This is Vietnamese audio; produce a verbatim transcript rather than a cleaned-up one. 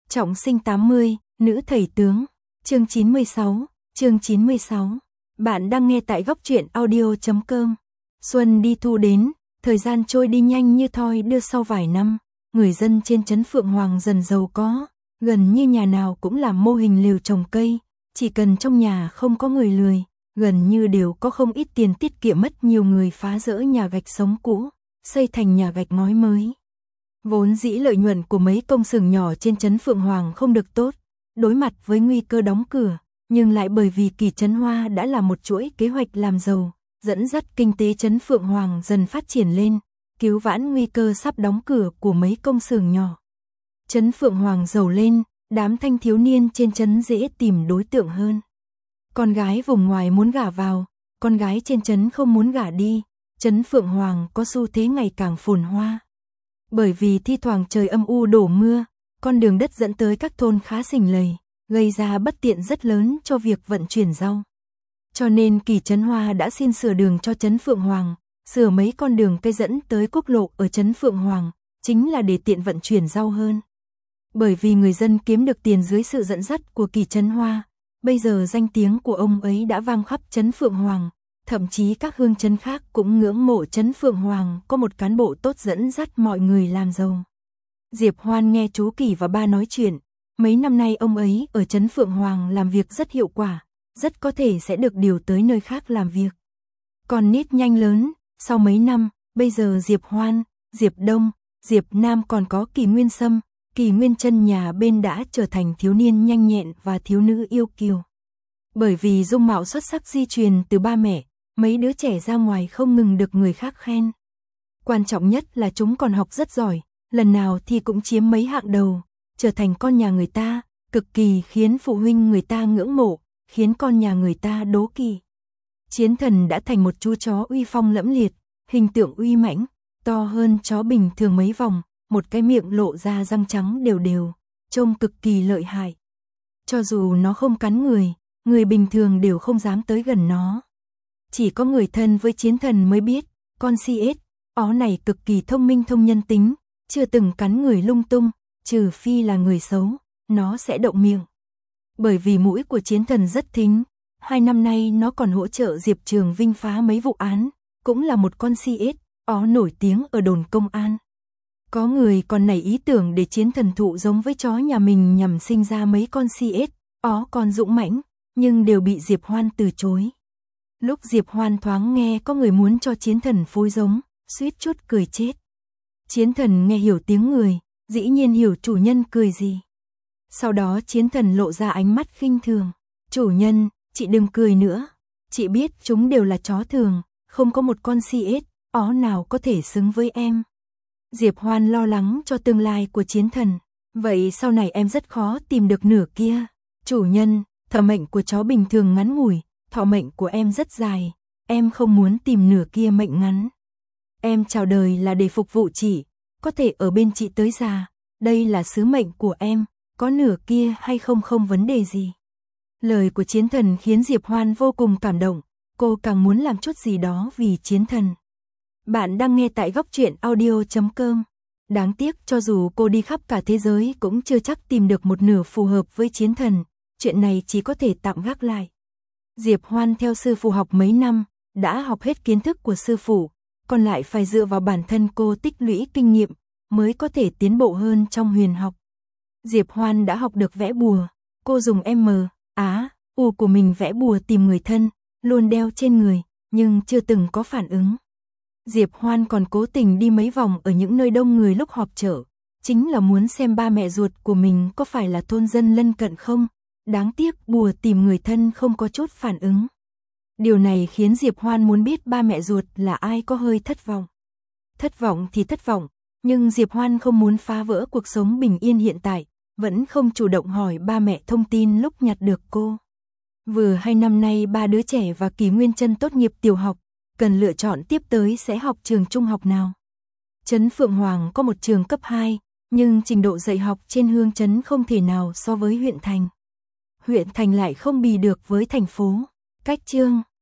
Trọng sinh tám mươi, nữ thầy tướng. Chương chín mươi sáu, chương chín mươi sáu. Bạn đang nghe tại góc truyện audio chấm com. Xuân đi thu đến, thời gian trôi đi nhanh như thoi đưa. Sau vài năm, người dân trên trấn Phượng Hoàng dần giàu có, gần như nhà nào cũng làm mô hình lều trồng cây, chỉ cần trong nhà không có người lười, gần như đều có không ít tiền tiết kiệm. Mất nhiều người phá rỡ nhà gạch sống cũ, xây thành nhà gạch ngói mới. Vốn dĩ lợi nhuận của mấy công xưởng nhỏ trên trấn Phượng Hoàng không được tốt, đối mặt với nguy cơ đóng cửa, nhưng lại bởi vì Kỳ Trấn Hoa đã là một chuỗi kế hoạch làm giàu, dẫn dắt kinh tế trấn Phượng Hoàng dần phát triển lên, cứu vãn nguy cơ sắp đóng cửa của mấy công xưởng nhỏ. Trấn Phượng Hoàng giàu lên, đám thanh thiếu niên trên trấn dễ tìm đối tượng hơn. Con gái vùng ngoài muốn gả vào, con gái trên trấn không muốn gả đi, trấn Phượng Hoàng có xu thế ngày càng phồn hoa. Bởi vì thi thoảng trời âm u đổ mưa, con đường đất dẫn tới các thôn khá xình lầy, gây ra bất tiện rất lớn cho việc vận chuyển rau. Cho nên Kỳ Trấn Hoa đã xin sửa đường cho trấn Phượng Hoàng, sửa mấy con đường cây dẫn tới quốc lộ ở trấn Phượng Hoàng, chính là để tiện vận chuyển rau hơn. Bởi vì người dân kiếm được tiền dưới sự dẫn dắt của Kỳ Trấn Hoa, bây giờ danh tiếng của ông ấy đã vang khắp trấn Phượng Hoàng, thậm chí các hương trấn khác cũng ngưỡng mộ trấn Phượng Hoàng có một cán bộ tốt dẫn dắt mọi người làm giàu. Diệp Hoan nghe chú Kỳ và ba nói chuyện, mấy năm nay ông ấy ở trấn Phượng Hoàng làm việc rất hiệu quả, rất có thể sẽ được điều tới nơi khác làm việc. Còn nít nhanh lớn, sau mấy năm, bây giờ Diệp Hoan, Diệp Đông, Diệp Nam còn có Kỳ Nguyên Sâm, Kỳ Nguyên Chân nhà bên đã trở thành thiếu niên nhanh nhẹn và thiếu nữ yêu kiều. Bởi vì dung mạo xuất sắc di truyền từ ba mẹ, mấy đứa trẻ ra ngoài không ngừng được người khác khen. Quan trọng nhất là chúng còn học rất giỏi, lần nào thì cũng chiếm mấy hạng đầu, trở thành con nhà người ta, cực kỳ khiến phụ huynh người ta ngưỡng mộ, khiến con nhà người ta đố kỵ. Chiến Thần đã thành một chú chó uy phong lẫm liệt, hình tượng uy mãnh, to hơn chó bình thường mấy vòng, một cái miệng lộ ra răng trắng đều đều, trông cực kỳ lợi hại. Cho dù nó không cắn người, người bình thường đều không dám tới gần nó. Chỉ có người thân với Chiến Thần mới biết, con xê ét, ó này cực kỳ thông minh thông nhân tính, chưa từng cắn người lung tung, trừ phi là người xấu, nó sẽ động miệng. Bởi vì mũi của Chiến Thần rất thính, hai năm nay nó còn hỗ trợ Diệp Trường Vinh phá mấy vụ án, cũng là một con xê ét, ó nổi tiếng ở đồn công an. Có người còn nảy ý tưởng để Chiến Thần thụ giống với chó nhà mình nhằm sinh ra mấy con xê ét, ó còn dũng mãnh, nhưng đều bị Diệp Hoan từ chối. Lúc Diệp Hoan thoáng nghe có người muốn cho Chiến Thần phối giống, suýt chút cười chết. Chiến Thần nghe hiểu tiếng người, dĩ nhiên hiểu chủ nhân cười gì. Sau đó Chiến Thần lộ ra ánh mắt khinh thường. Chủ nhân, chị đừng cười nữa. Chị biết chúng đều là chó thường, không có một con xê ét, ó nào có thể xứng với em. Diệp Hoan lo lắng cho tương lai của Chiến Thần. Vậy sau này em rất khó tìm được nửa kia. Chủ nhân, thọ mệnh của chó bình thường ngắn ngủi, thọ mệnh của em rất dài, em không muốn tìm nửa kia mệnh ngắn. Em chào đời là để phục vụ chị, có thể ở bên chị tới già, đây là sứ mệnh của em, có nửa kia hay không không vấn đề gì. Lời của Chiến Thần khiến Diệp Hoan vô cùng cảm động, cô càng muốn làm chút gì đó vì Chiến Thần. Bạn đang nghe tại góc truyện audio chấm com. Đáng tiếc cho dù cô đi khắp cả thế giới cũng chưa chắc tìm được một nửa phù hợp với Chiến Thần, chuyện này chỉ có thể tạm gác lại. Diệp Hoan theo sư phụ học mấy năm, đã học hết kiến thức của sư phụ, còn lại phải dựa vào bản thân cô tích lũy kinh nghiệm, mới có thể tiến bộ hơn trong huyền học. Diệp Hoan đã học được vẽ bùa, cô dùng M, Á, U của mình vẽ bùa tìm người thân, luôn đeo trên người, nhưng chưa từng có phản ứng. Diệp Hoan còn cố tình đi mấy vòng ở những nơi đông người lúc họp chợ, chính là muốn xem ba mẹ ruột của mình có phải là thôn dân lân cận không. Đáng tiếc bùa tìm người thân không có chút phản ứng. Điều này khiến Diệp Hoan muốn biết ba mẹ ruột là ai có hơi thất vọng. Thất vọng thì thất vọng, nhưng Diệp Hoan không muốn phá vỡ cuộc sống bình yên hiện tại, vẫn không chủ động hỏi ba mẹ thông tin lúc nhặt được cô. Vừa hai năm nay ba đứa trẻ và Kỳ Nguyên Chân tốt nghiệp tiểu học, cần lựa chọn tiếp tới sẽ học trường trung học nào. Trấn Phượng Hoàng có một trường cấp hai, nhưng trình độ dạy học trên hương trấn không thể nào so với huyện thành. Huyện thành lại không bì được với thành phố. Cách chương